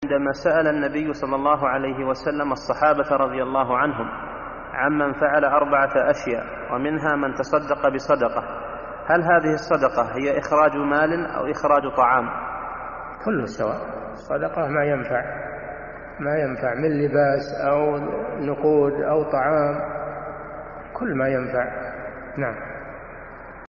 عندما سأل النبي صلى الله عليه وسلم الصحابة رضي الله عنهم عمن فعل 4 أشياء ومنها من تصدق بصدقة، هل هذه الصدقة هي إخراج مال أو إخراج طعام؟ كله سواء، صدقة ما ينفع من لباس أو نقود أو طعام، كل ما ينفع. نعم.